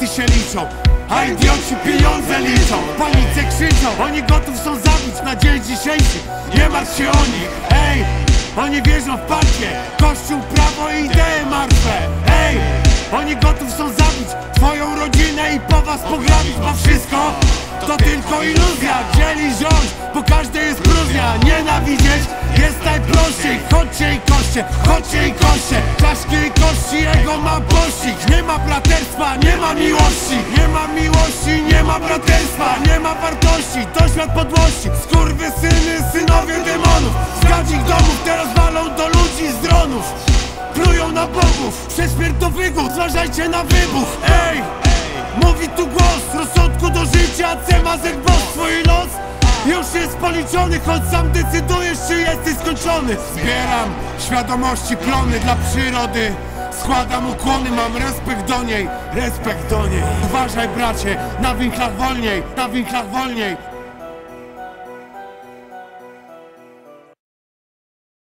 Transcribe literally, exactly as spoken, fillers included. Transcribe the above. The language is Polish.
pieniążki się liczą, a idioci pieniądze liczą. Panice krzyczą, oni gotów są zabić na dzień dzisiejszy. Nie martw się o nich, ej, oni wierzą w partię, kościół, prawo i idee martwe. Ej, oni gotów są zabić twoją rodzinę i po was pograbić, bo wszystko to tylko iluzja. Dzieli rząd, bo każdy jest próżnia. Nienawidzieć jest najprościej. Chodźcie i koście, chodźcie i koście. Czaszki i kości, ego ma pościg. Nie ma braterstwa, nie ma miłości. Nie ma miłości, nie ma braterstwa. Nie ma wartości, to świat podłości. Skurwysyny, synowie demonów. Z gadzich domów teraz walą do ludzi z dronów. Plują na bogów, przez śmierć do wygód. Zważajcie na wybuch, ej. Mówi tu głos rozsądku do życia. C M A Z boss, swój los już jest policzony, choć sam decydujesz, czy jesteś skończony. Zbieram świadomości plony dla przyrody. Składam ukłony, mam respekt do niej, respekt do niej. Uważaj bracie, na winklach wolniej, na winklach wolniej.